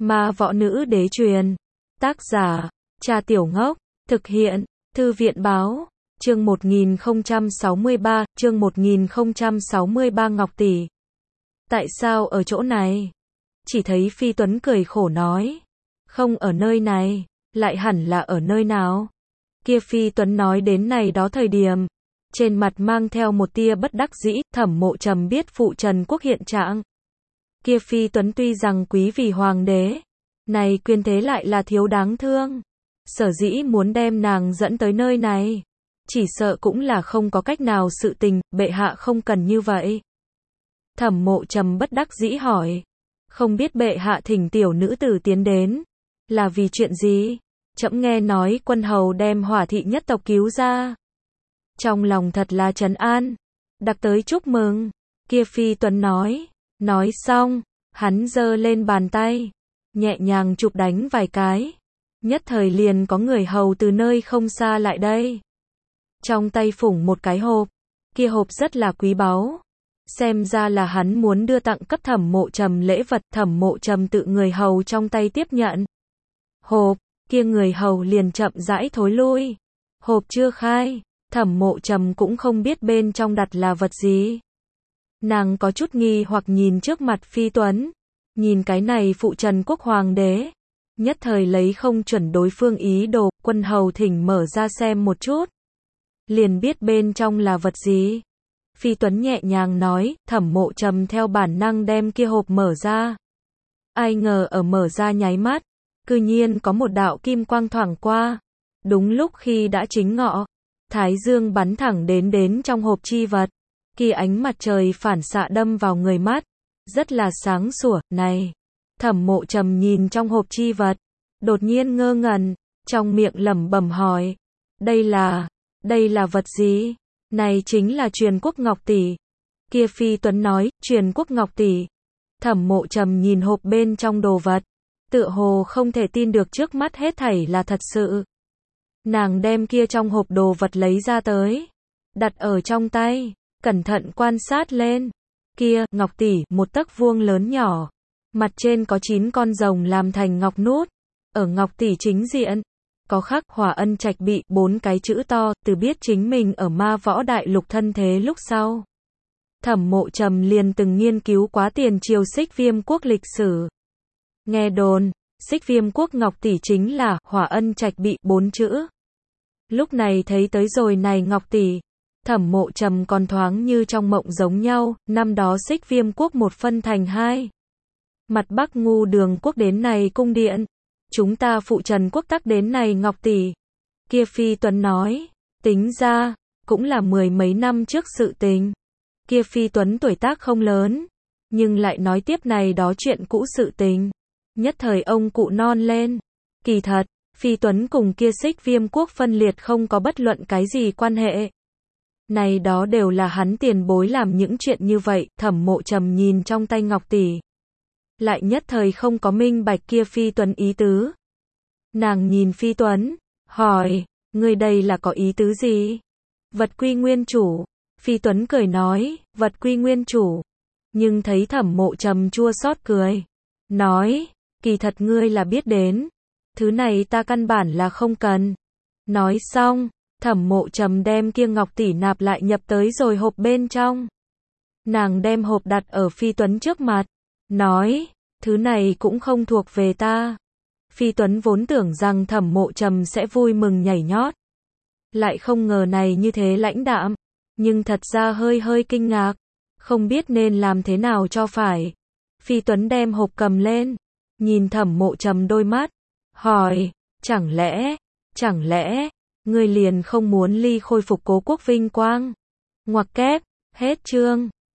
Ma võ nữ đế truyền. Tác giả, Cha Tiểu Ngốc. Thực hiện, Thư viện báo. Chương 1063, chương 1063 Ngọc tỷ. Tại sao ở chỗ này? Chỉ thấy Phi Tuấn cười khổ nói. Không ở nơi này, lại hẳn là ở nơi nào? Kia Phi Tuấn nói đến này đó thời điểm, trên mặt mang theo một tia bất đắc dĩ. Thẩm Mộ Trầm biết phụ Trần Quốc hiện trạng. Kia Phi Tuấn tuy rằng quý vì hoàng đế, này quyền thế lại là thiếu đáng thương. Sở dĩ muốn đem nàng dẫn tới nơi này, chỉ sợ cũng là không có cách nào, sự tình, bệ hạ không cần như vậy. Thẩm Mộ Trầm bất đắc dĩ hỏi, không biết bệ hạ thỉnh tiểu nữ tử tiến đến, là vì chuyện gì? Trẫm nghe nói quân hầu đem Hỏa thị nhất tộc cứu ra. Trong lòng thật là trấn an, đặc tới chúc mừng. Kia Phi Tuấn nói xong, hắn giơ lên bàn tay, nhẹ nhàng chụp đánh vài cái. Nhất thời liền có người hầu từ nơi không xa lại đây. Trong tay phủng một cái hộp, kia hộp rất là quý báu. Xem ra là hắn muốn đưa tặng cấp Thẩm Mộ Trầm lễ vật. Thẩm Mộ Trầm tự người hầu trong tay tiếp nhận hộp, kia người hầu liền chậm rãi thối lui. Hộp chưa khai, Thẩm Mộ Trầm cũng không biết bên trong đặt là vật gì. Nàng có chút nghi hoặc nhìn trước mặt Phi Tuấn, nhìn cái này phụ Trần Quốc hoàng đế, nhất thời lấy không chuẩn đối phương ý đồ. Quân hầu thỉnh mở ra xem một chút, liền biết bên trong là vật gì. Phi Tuấn nhẹ nhàng nói. Thẩm Mộ Trầm theo bản năng đem kia hộp mở ra. Ai ngờ ở mở ra nháy mắt, cư nhiên có một đạo kim quang thoảng qua. Đúng lúc khi đã chính ngọ, thái dương bắn thẳng đến trong hộp chi vật. Khi ánh mặt trời phản xạ đâm vào người mắt, rất là sáng sủa. Này, Thẩm Mộ Trầm nhìn trong hộp chi vật, đột nhiên ngơ ngẩn, trong miệng lẩm bẩm hỏi, đây là vật gì? Này chính là Truyền Quốc Ngọc tỷ. Kia Phi Tuấn nói, Truyền Quốc Ngọc tỷ. Thẩm Mộ Trầm nhìn hộp bên trong đồ vật, tựa hồ không thể tin được trước mắt hết thảy là thật sự. Nàng đem kia trong hộp đồ vật lấy ra tới, đặt ở trong tay, cẩn thận quan sát lên. Kia, ngọc tỷ, một tấc vuông lớn nhỏ, mặt trên có 9 con rồng làm thành ngọc nút. Ở ngọc tỷ chính diện, có khắc Hỏa Ân Trạch Bị 4 cái chữ to. Từ biết chính mình ở Ma Võ Đại Lục thân thế lúc sau, Thẩm Mộ Trầm liền từng nghiên cứu quá tiền triều Xích Viêm quốc lịch sử. Nghe đồn, Xích Viêm quốc ngọc tỷ chính là Hỏa Ân Trạch Bị 4 chữ. Lúc này thấy tới rồi này ngọc tỷ, Thẩm Mộ Trầm còn thoáng như trong mộng giống nhau. Năm đó Xích Viêm quốc một phân thành hai, mặt Bắc Ngu Đường quốc đến này cung điện, chúng ta phụ Trần Quốc tắc đến này ngọc tỷ. Kia Phi Tuấn nói, tính ra cũng là 10 mấy năm trước sự tình. Kia Phi Tuấn tuổi tác không lớn, nhưng lại nói tiếp này đó chuyện cũ sự tình. Nhất thời ông cụ non lên. Kỳ thật, Phi Tuấn cùng kia Xích Viêm quốc phân liệt không có bất luận cái gì quan hệ. Này đó đều là hắn tiền bối làm những chuyện như vậy. Thẩm Mộ Trầm nhìn trong tay ngọc tỷ, lại nhất thời không có minh bạch kia Phi Tuấn ý tứ. Nàng nhìn Phi Tuấn, hỏi, người đây là có ý tứ gì? Vật quy nguyên chủ. Phi Tuấn cười nói, vật quy nguyên chủ. Nhưng thấy Thẩm Mộ Trầm chua xót cười, nói, kỳ thật ngươi là biết đến, thứ này ta căn bản là không cần. Nói xong, Thẩm Mộ Trầm đem kia ngọc tỷ nạp lại nhập tới rồi hộp bên trong. Nàng đem hộp đặt ở Phi Tuấn trước mặt, nói, thứ này cũng không thuộc về ta. Phi Tuấn vốn tưởng rằng Thẩm Mộ Trầm sẽ vui mừng nhảy nhót, lại không ngờ này như thế lãnh đạm, nhưng thật ra hơi kinh ngạc, không biết nên làm thế nào cho phải. Phi Tuấn đem hộp cầm lên, nhìn Thẩm Mộ Trầm đôi mắt, hỏi, chẳng lẽ, ngươi liền không muốn ly khôi phục Cố quốc vinh quang? Ngoặc kép, hết chương.